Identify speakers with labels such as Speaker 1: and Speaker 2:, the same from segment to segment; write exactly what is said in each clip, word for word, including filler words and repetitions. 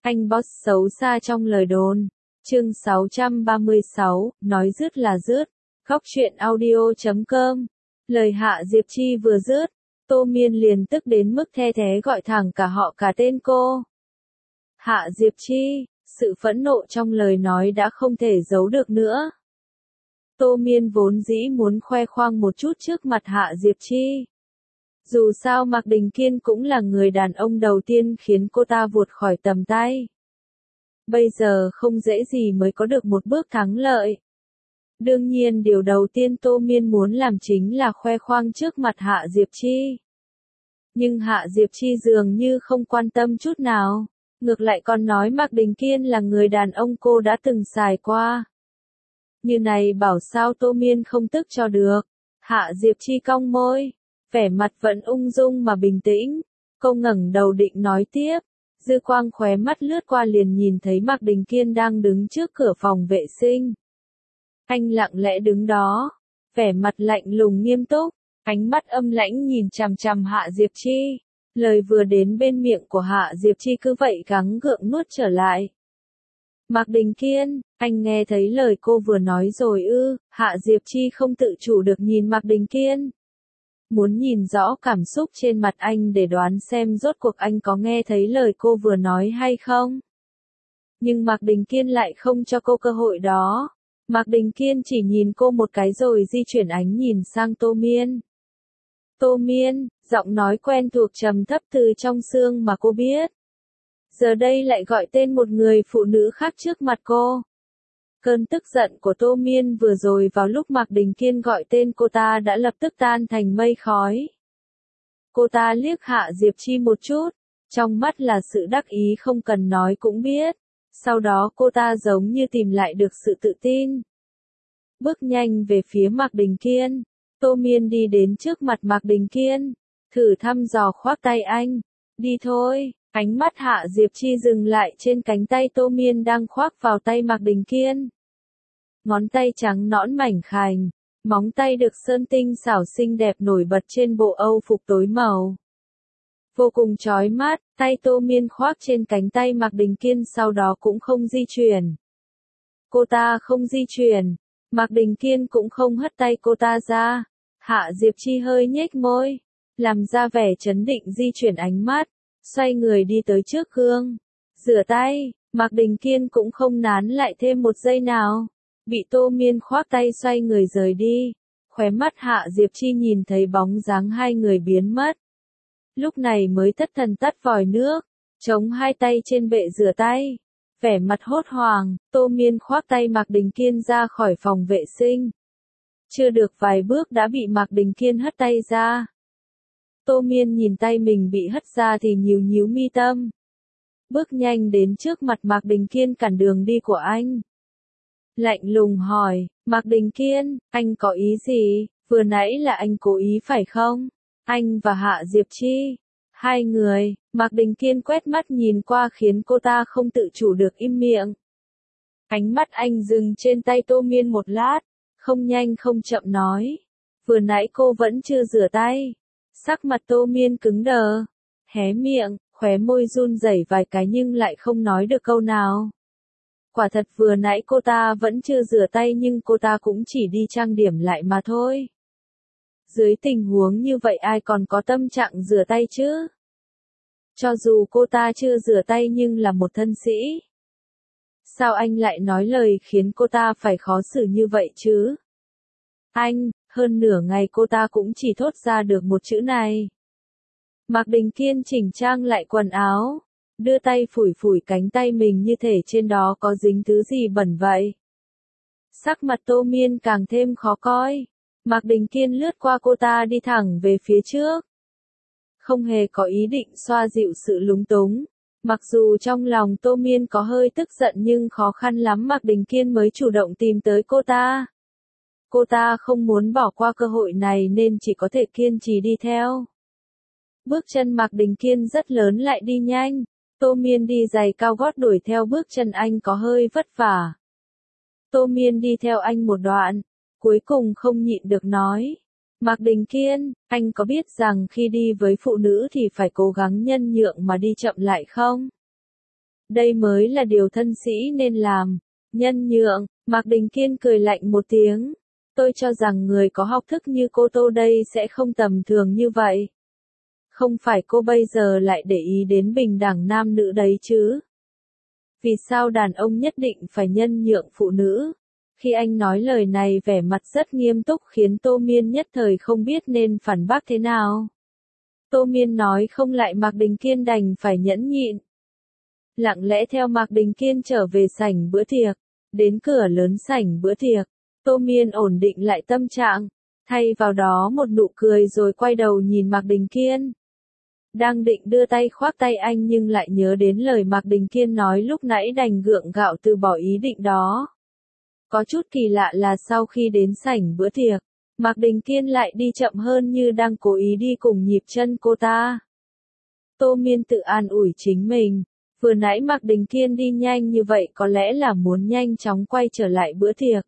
Speaker 1: Anh boss xấu xa trong lời đồn. Chương sáu trăm ba mươi sáu, nói dứt là dứt. Góc truyện audio chấm com. Lời Hạ Diệp Chi vừa dứt, Tô Miên liền tức đến mức the thé gọi thẳng cả họ cả tên cô. Hạ Diệp Chi, sự phẫn nộ trong lời nói đã không thể giấu được nữa. Tô Miên vốn dĩ muốn khoe khoang một chút trước mặt Hạ Diệp Chi. Dù sao Mạc Đình Kiên cũng là người đàn ông đầu tiên khiến cô ta vụt khỏi tầm tay. Bây giờ không dễ gì mới có được một bước thắng lợi. Đương nhiên điều đầu tiên Tô Miên muốn làm chính là khoe khoang trước mặt Hạ Diệp Chi. Nhưng Hạ Diệp Chi dường như không quan tâm chút nào, ngược lại còn nói Mạc Đình Kiên là người đàn ông cô đã từng xài qua. Như này bảo sao Tô Miên không tức cho được. Hạ Diệp Chi cong môi, vẻ mặt vẫn ung dung mà bình tĩnh. Cô ngẩng đầu định nói tiếp, dư quang khóe mắt lướt qua liền nhìn thấy Mạc Đình Kiên đang đứng trước cửa phòng vệ sinh. Anh lặng lẽ đứng đó, vẻ mặt lạnh lùng nghiêm túc, ánh mắt âm lãnh nhìn chằm chằm Hạ Diệp Chi. Lời vừa đến bên miệng của Hạ Diệp Chi cứ vậy gắng gượng nuốt trở lại. Mạc Đình Kiên, anh nghe thấy lời cô vừa nói rồi ư? Hạ Diệp Chi không tự chủ được nhìn Mạc Đình Kiên. Muốn nhìn rõ cảm xúc trên mặt anh để đoán xem rốt cuộc anh có nghe thấy lời cô vừa nói hay không. Nhưng Mạc Đình Kiên lại không cho cô cơ hội đó. Mạc Đình Kiên chỉ nhìn cô một cái rồi di chuyển ánh nhìn sang Tô Miên. Tô Miên, giọng nói quen thuộc trầm thấp từ trong xương mà cô biết. Giờ đây lại gọi tên một người phụ nữ khác trước mặt cô. Cơn tức giận của Tô Miên vừa rồi vào lúc Mạc Đình Kiên gọi tên cô ta đã lập tức tan thành mây khói. Cô ta liếc Hạ Diệp Chi một chút, trong mắt là sự đắc ý không cần nói cũng biết. Sau đó cô ta giống như tìm lại được sự tự tin. Bước nhanh về phía Mạc Đình Kiên, Tô Miên đi đến trước mặt Mạc Đình Kiên, thử thăm dò khoác tay anh. Đi thôi. Ánh mắt Hạ Diệp Chi dừng lại trên cánh tay Tô Miên đang khoác vào tay Mạc Đình Kiên. Ngón tay trắng nõn mảnh khảnh, móng tay được sơn tinh xảo xinh đẹp nổi bật trên bộ âu phục tối màu. Vô cùng chói mắt, tay Tô Miên khoác trên cánh tay Mạc Đình Kiên sau đó cũng không di chuyển. Cô ta không di chuyển, Mạc Đình Kiên cũng không hất tay cô ta ra. Hạ Diệp Chi hơi nhếch môi, làm ra vẻ trấn định di chuyển ánh mắt. Xoay người đi tới trước gương, rửa tay. Mạc Đình Kiên cũng không nán lại thêm một giây nào, bị Tô Miên khoác tay xoay người rời đi. Khóe mắt Hạ Diệp Chi nhìn thấy bóng dáng hai người biến mất. Lúc này mới thất thần tắt vòi nước, chống hai tay trên bệ rửa tay, vẻ mặt hốt hoảng. Tô Miên khoác tay Mạc Đình Kiên ra khỏi phòng vệ sinh. Chưa được vài bước đã bị Mạc Đình Kiên hất tay ra. Tô Miên nhìn tay mình bị hất ra thì nhíu nhíu mi tâm. Bước nhanh đến trước mặt Mạc Đình Kiên cản đường đi của anh. Lạnh lùng hỏi, Mạc Đình Kiên, anh có ý gì? Vừa nãy là anh cố ý phải không? Anh và Hạ Diệp Chi, hai người. Mạc Đình Kiên quét mắt nhìn qua khiến cô ta không tự chủ được im miệng. Ánh mắt anh dừng trên tay Tô Miên một lát, không nhanh không chậm nói. Vừa nãy cô vẫn chưa rửa tay. Sắc mặt Tô Miên cứng đờ, hé miệng, khóe môi run rẩy vài cái nhưng lại không nói được câu nào. Quả thật vừa nãy cô ta vẫn chưa rửa tay nhưng cô ta cũng chỉ đi trang điểm lại mà thôi. Dưới tình huống như vậy ai còn có tâm trạng rửa tay chứ? Cho dù cô ta chưa rửa tay nhưng là một thân sĩ. Sao anh lại nói lời khiến cô ta phải khó xử như vậy chứ? Anh, hơn nửa ngày cô ta cũng chỉ thốt ra được một chữ này. Mạc Đình Kiên chỉnh trang lại quần áo, đưa tay phủi phủi cánh tay mình như thể trên đó có dính thứ gì bẩn vậy. Sắc mặt Tô Miên càng thêm khó coi. Mạc Đình Kiên lướt qua cô ta đi thẳng về phía trước. Không hề có ý định xoa dịu sự lúng túng. Mặc dù trong lòng Tô Miên có hơi tức giận nhưng khó khăn lắm Mạc Đình Kiên mới chủ động tìm tới cô ta. Cô ta không muốn bỏ qua cơ hội này nên chỉ có thể kiên trì đi theo. Bước chân Mạc Đình Kiên rất lớn lại đi nhanh. Tô Miên đi giày cao gót đuổi theo bước chân anh có hơi vất vả. Tô Miên đi theo anh một đoạn, cuối cùng không nhịn được nói. Mạc Đình Kiên, anh có biết rằng khi đi với phụ nữ thì phải cố gắng nhân nhượng mà đi chậm lại không? Đây mới là điều thân sĩ nên làm. Nhân nhượng, Mạc Đình Kiên cười lạnh một tiếng. Tôi cho rằng người có học thức như cô Tô đây sẽ không tầm thường như vậy. Không phải cô bây giờ lại để ý đến bình đẳng nam nữ đấy chứ? Vì sao đàn ông nhất định phải nhân nhượng phụ nữ? Khi anh nói lời này vẻ mặt rất nghiêm túc khiến Tô Miên nhất thời không biết nên phản bác thế nào. Tô Miên nói không lại Mạc Đình Kiên đành phải nhẫn nhịn. Lặng lẽ theo Mạc Đình Kiên trở về sảnh bữa tiệc. Đến cửa lớn sảnh bữa tiệc, Tô Miên ổn định lại tâm trạng, thay vào đó một nụ cười rồi quay đầu nhìn Mạc Đình Kiên. Đang định đưa tay khoác tay anh nhưng lại nhớ đến lời Mạc Đình Kiên nói lúc nãy đành gượng gạo từ bỏ ý định đó. Có chút kỳ lạ là sau khi đến sảnh bữa tiệc, Mạc Đình Kiên lại đi chậm hơn như đang cố ý đi cùng nhịp chân cô ta. Tô Miên tự an ủi chính mình, vừa nãy Mạc Đình Kiên đi nhanh như vậy có lẽ là muốn nhanh chóng quay trở lại bữa tiệc.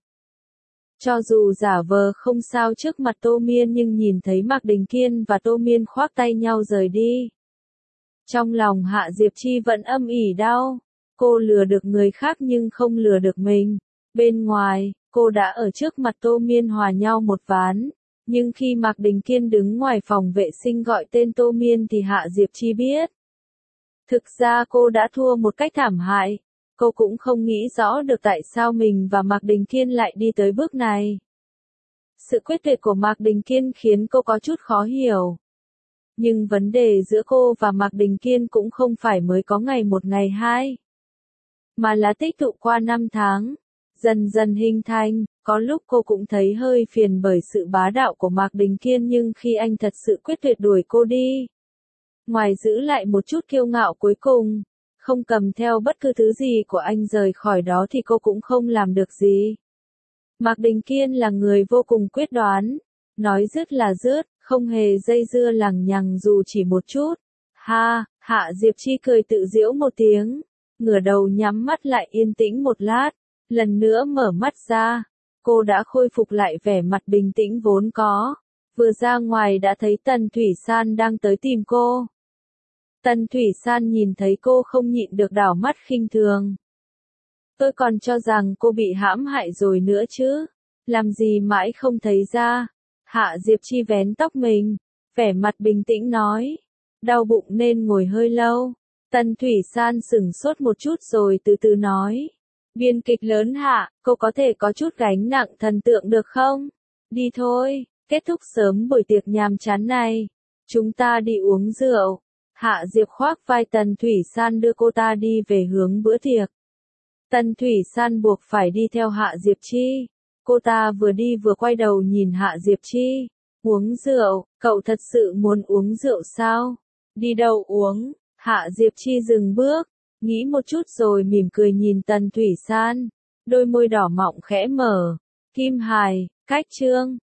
Speaker 1: Cho dù giả vờ không sao trước mặt Tô Miên nhưng nhìn thấy Mạc Đình Kiên và Tô Miên khoác tay nhau rời đi. Trong lòng Hạ Diệp Chi vẫn âm ỉ đau, cô lừa được người khác nhưng không lừa được mình. Bên ngoài, cô đã ở trước mặt Tô Miên hòa nhau một ván, nhưng khi Mạc Đình Kiên đứng ngoài phòng vệ sinh gọi tên Tô Miên thì Hạ Diệp Chi biết. Thực ra cô đã thua một cách thảm hại. Cô cũng không nghĩ rõ được tại sao mình và Mạc Đình Kiên lại đi tới bước này. Sự quyết tuyệt của Mạc Đình Kiên khiến cô có chút khó hiểu. Nhưng vấn đề giữa cô và Mạc Đình Kiên cũng không phải mới có ngày một ngày hai, mà là tích tụ qua năm tháng, dần dần hình thành. Có lúc cô cũng thấy hơi phiền bởi sự bá đạo của Mạc Đình Kiên nhưng khi anh thật sự quyết tuyệt đuổi cô đi, ngoài giữ lại một chút kiêu ngạo cuối cùng, không cầm theo bất cứ thứ gì của anh rời khỏi đó thì cô cũng không làm được gì. Mạc Đình Kiên là người vô cùng quyết đoán, nói dứt là dứt, không hề dây dưa lằng nhằng dù chỉ một chút. Ha, Hạ Diệp Chi cười tự giễu một tiếng, ngửa đầu nhắm mắt lại yên tĩnh một lát, lần nữa mở mắt ra, cô đã khôi phục lại vẻ mặt bình tĩnh vốn có, vừa ra ngoài đã thấy Tần Thủy San đang tới tìm cô. Tần Thủy San nhìn thấy cô không nhịn được đảo mắt khinh thường. Tôi còn cho rằng cô bị hãm hại rồi nữa chứ, làm gì mãi không thấy ra. Hạ Diệp Chi vén tóc mình, vẻ mặt bình tĩnh nói, đau bụng nên ngồi hơi lâu. Tần Thủy San sửng sốt một chút rồi từ từ nói, biên kịch lớn Hạ, cô có thể có chút gánh nặng thần tượng được không? Đi thôi, kết thúc sớm buổi tiệc nhàm chán này, chúng ta đi uống rượu. Hạ Diệp khoác vai Tần Thủy San đưa cô ta đi về hướng bữa tiệc. Tần Thủy San buộc phải đi theo Hạ Diệp Chi. Cô ta vừa đi vừa quay đầu nhìn Hạ Diệp Chi. Uống rượu, cậu thật sự muốn uống rượu sao? Đi đâu uống? Hạ Diệp Chi dừng bước, nghĩ một chút rồi mỉm cười nhìn Tần Thủy San. Đôi môi đỏ mọng khẽ mở. Kim hài, cách chương.